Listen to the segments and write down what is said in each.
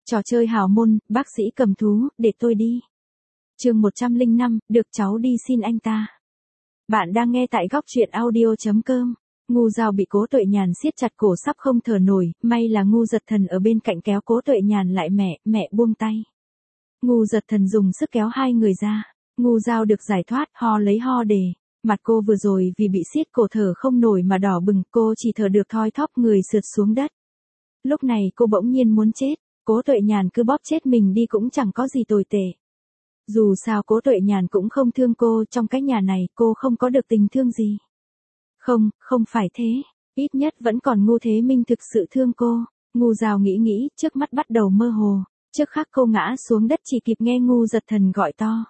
Trò chơi hào môn, bác sĩ cầm thú, để tôi đi. Chương 105, được cháu đi xin anh ta. Bạn đang nghe tại góc truyện audio.com. Ngu Dao bị Cố Tuệ Nhàn siết chặt cổ sắp không thở nổi, may là Ngu Giật Thần ở bên cạnh kéo Cố Tuệ Nhàn lại. Mẹ buông tay. Ngu Giật Thần dùng sức kéo hai người ra. Ngu Dao được giải thoát, ho lấy ho để. Mặt cô vừa rồi vì bị siết cổ thở không nổi mà đỏ bừng, cô chỉ thở được thoi thóp, người sượt xuống đất. Lúc này cô bỗng nhiên muốn chết. Cố Tuệ Nhàn cứ bóp chết mình đi cũng chẳng có gì tồi tệ. Dù sao Cố Tuệ Nhàn cũng không thương cô, trong cái nhà này cô không có được tình thương gì. Không phải thế, ít nhất vẫn còn Ngô Thế Minh thực sự thương cô. Ngu Dao nghĩ, trước mắt bắt đầu mơ hồ, trước khắc cô ngã xuống đất chỉ kịp nghe Ngu Giật Thần gọi to.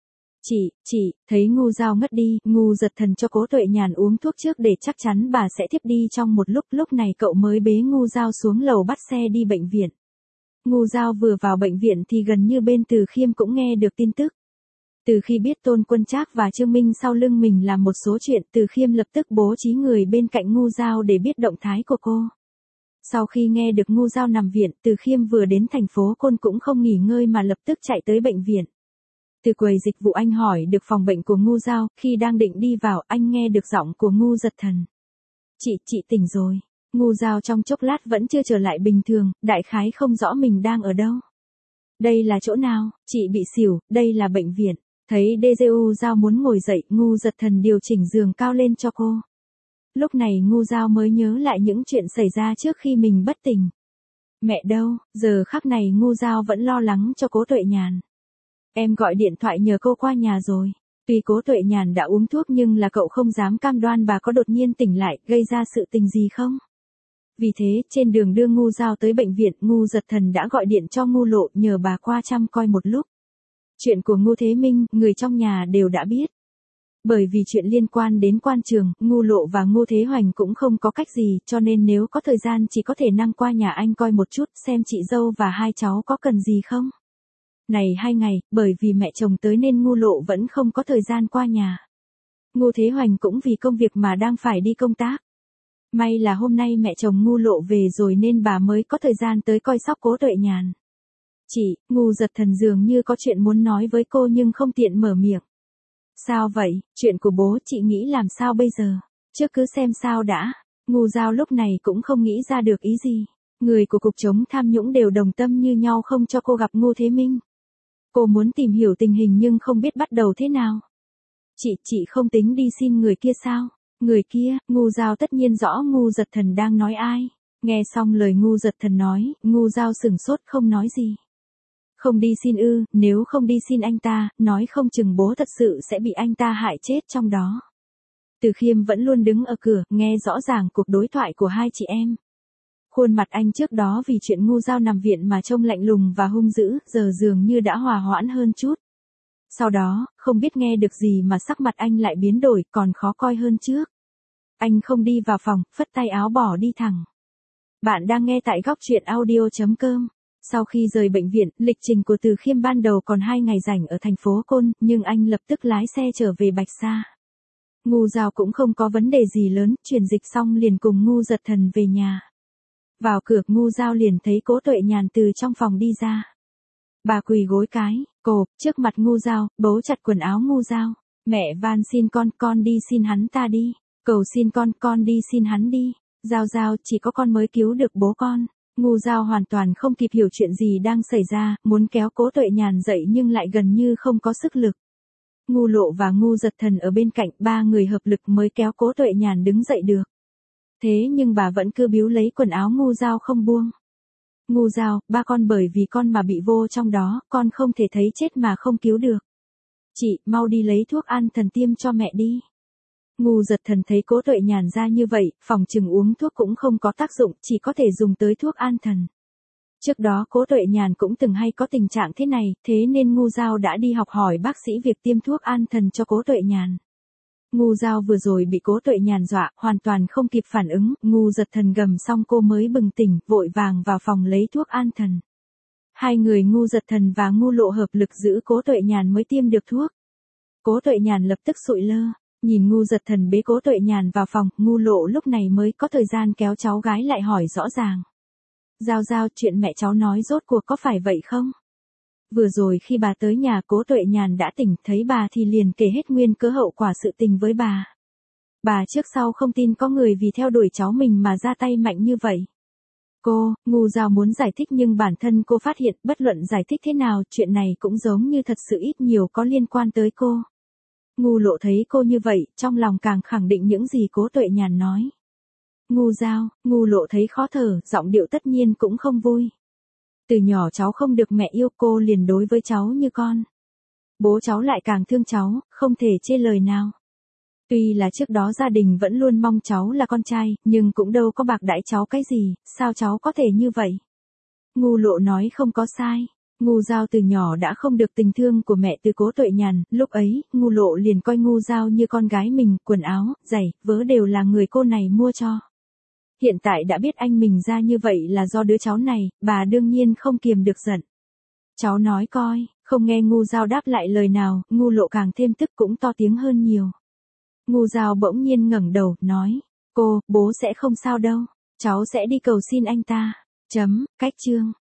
Chị, thấy Ngu Dao ngất đi, Ngu Giật Thần cho Cố Tuệ Nhàn uống thuốc trước để chắc chắn bà sẽ thiếp đi trong một lúc này cậu mới bế Ngu Dao xuống lầu bắt xe đi bệnh viện. Ngu Dao vừa vào bệnh viện thì gần như bên Từ Khiêm cũng nghe được tin tức. Từ khi biết Tôn Quân Trác và Trương Minh sau lưng mình làm một số chuyện, Từ Khiêm lập tức bố trí người bên cạnh Ngu Dao để biết động thái của cô. Sau khi nghe được Ngu Dao nằm viện, Từ Khiêm vừa đến thành phố Côn cũng không nghỉ ngơi mà lập tức chạy tới bệnh viện. Từ quầy dịch vụ anh hỏi được phòng bệnh của Ngu Dao, khi đang định đi vào, anh nghe được giọng của Ngu Giật Thần. Chị tỉnh rồi. Ngu Dao trong chốc lát vẫn chưa trở lại bình thường, đại khái không rõ mình đang ở đâu. Đây là chỗ nào? Chị bị xỉu, đây là bệnh viện. Thấy Ngu Dao muốn ngồi dậy, Ngu Giật Thần điều chỉnh giường cao lên cho cô. Lúc này Ngu Dao mới nhớ lại những chuyện xảy ra trước khi mình bất tỉnh. Mẹ đâu? Giờ khắc này Ngu Dao vẫn lo lắng cho Cố Tuệ Nhàn. Em gọi điện thoại nhờ cô qua nhà rồi. Tuy Cố Tuệ Nhàn đã uống thuốc nhưng là cậu không dám cam đoan bà có đột nhiên tỉnh lại, gây ra sự tình gì không. Vì thế, trên đường đưa Ngu Dao tới bệnh viện, Ngu Giật Thần đã gọi điện cho Ngu Lộ nhờ bà qua chăm coi một lúc. Chuyện của Ngô Thế Minh, người trong nhà đều đã biết. Bởi vì chuyện liên quan đến quan trường, Ngu Lộ và Ngô Thế Hoành cũng không có cách gì, cho nên nếu có thời gian chỉ có thể năng qua nhà anh coi một chút, xem chị dâu và hai cháu có cần gì không. Này 2 ngày, bởi vì mẹ chồng tới nên Ngu Lộ vẫn không có thời gian qua nhà. Ngô Thế Hoành cũng vì công việc mà đang phải đi công tác. May là hôm nay mẹ chồng Ngu Lộ về rồi nên bà mới có thời gian tới coi sóc Cố Tuệ Nhàn. Chị, Ngu Giật Thần dường như có chuyện muốn nói với cô nhưng không tiện mở miệng. Sao vậy? Chuyện của bố chị nghĩ làm sao bây giờ? Trước cứ xem sao đã. Ngu Dao lúc này cũng không nghĩ ra được ý gì. Người của Cục Chống Tham Nhũng đều đồng tâm như nhau không cho cô gặp Ngô Thế Minh. Cô muốn tìm hiểu tình hình nhưng không biết bắt đầu thế nào. Chị không tính đi xin người kia sao? Người kia, Ngu Dao tất nhiên rõ Ngu Giật Thần đang nói ai. Nghe xong lời Ngu Giật Thần nói, Ngu Dao sửng sốt không nói gì. Không đi xin ư? Nếu không đi xin anh ta, nói không chừng bố thật sự sẽ bị anh ta hại chết trong đó. Từ Khiêm vẫn luôn đứng ở cửa, nghe rõ ràng cuộc đối thoại của hai chị em. Khuôn mặt anh trước đó vì chuyện Ngu Dao nằm viện mà trông lạnh lùng và hung dữ, giờ dường như đã hòa hoãn hơn chút. Sau đó, không biết nghe được gì mà sắc mặt anh lại biến đổi, còn khó coi hơn trước. Anh không đi vào phòng, phất tay áo bỏ đi thẳng. Bạn đang nghe tại góc truyện audio.com. Sau khi rời bệnh viện, lịch trình của Từ Khiêm ban đầu còn 2 ngày rảnh ở thành phố Côn, nhưng anh lập tức lái xe trở về Bạch Sa. Ngu Dao cũng không có vấn đề gì lớn, chuyển dịch xong liền cùng Ngu Giật Thần về nhà. Vào cửa, Ngu Dao liền thấy Cố Tuệ Nhàn từ trong phòng đi ra. Bà quỳ gối trước mặt Ngu Dao, bấu chặt quần áo Ngu Dao. Mẹ van xin con đi xin hắn ta đi. Cầu xin con đi xin hắn đi. Dao, chỉ có con mới cứu được bố con. Ngu Dao hoàn toàn không kịp hiểu chuyện gì đang xảy ra, muốn kéo Cố Tuệ Nhàn dậy nhưng lại gần như không có sức lực. Ngu Lộ và Ngu Giật Thần ở bên cạnh, 3 người hợp lực mới kéo Cố Tuệ Nhàn đứng dậy được. Thế nhưng bà vẫn cứ biếu lấy quần áo Ngu Dao không buông. Ngu Dao, ba con bởi vì con mà bị vô trong đó, con không thể thấy chết mà không cứu được. Chị, mau đi lấy thuốc an thần tiêm cho mẹ đi. Ngu Giật Thần thấy Cố Tuệ Nhàn ra như vậy, phòng chừng uống thuốc cũng không có tác dụng, chỉ có thể dùng tới thuốc an thần. Trước đó Cố Tuệ Nhàn cũng từng hay có tình trạng thế này, thế nên Ngu Dao đã đi học hỏi bác sĩ việc tiêm thuốc an thần cho Cố Tuệ Nhàn. Ngu Dao vừa rồi bị Cố Tuệ Nhàn dọa, hoàn toàn không kịp phản ứng, Ngu Giật Thần gầm xong cô mới bừng tỉnh, vội vàng vào phòng lấy thuốc an thần. Hai người Ngu Giật Thần và Ngu Lộ hợp lực giữ Cố Tuệ Nhàn mới tiêm được thuốc. Cố Tuệ Nhàn lập tức sụi lơ. Nhìn Ngu Giật Thần bế Cố Tuệ Nhàn vào phòng, Ngu Lộ lúc này mới có thời gian kéo cháu gái lại hỏi rõ ràng. Giao Giao, chuyện mẹ cháu nói rốt cuộc có phải vậy không? Vừa rồi khi bà tới nhà Cố Tuệ Nhàn đã tỉnh, thấy bà thì liền kể hết nguyên cớ hậu quả sự tình với bà. Bà trước sau không tin có người vì theo đuổi cháu mình mà ra tay mạnh như vậy. Ngu Giao muốn giải thích nhưng bản thân cô phát hiện bất luận giải thích thế nào chuyện này cũng giống như thật sự ít nhiều có liên quan tới cô. Ngu Lộ thấy cô như vậy, trong lòng càng khẳng định những gì Cố Tuệ Nhàn nói. Ngu Lộ thấy khó thở, giọng điệu tất nhiên cũng không vui. Từ nhỏ cháu không được mẹ yêu, cô liền đối với cháu như con. Bố cháu lại càng thương cháu, không thể chê lời nào. Tuy là trước đó gia đình vẫn luôn mong cháu là con trai, nhưng cũng đâu có bạc đãi cháu cái gì, sao cháu có thể như vậy? Ngu Lộ nói không có sai. Ngu Giao từ nhỏ đã không được tình thương của mẹ từ Cố Tuệ Nhàn, lúc ấy, Ngu Lộ liền coi Ngu Giao như con gái mình, quần áo, giày, vớ đều là người cô này mua cho. Hiện tại đã biết anh mình ra như vậy là do đứa cháu này, bà đương nhiên không kiềm được giận. Cháu nói coi, không nghe Ngu Giao đáp lại lời nào, Ngu Lộ càng thêm tức cũng to tiếng hơn nhiều. Ngu Giao bỗng nhiên ngẩng đầu, nói, bố sẽ không sao đâu, cháu sẽ đi cầu xin anh ta. Cách chương.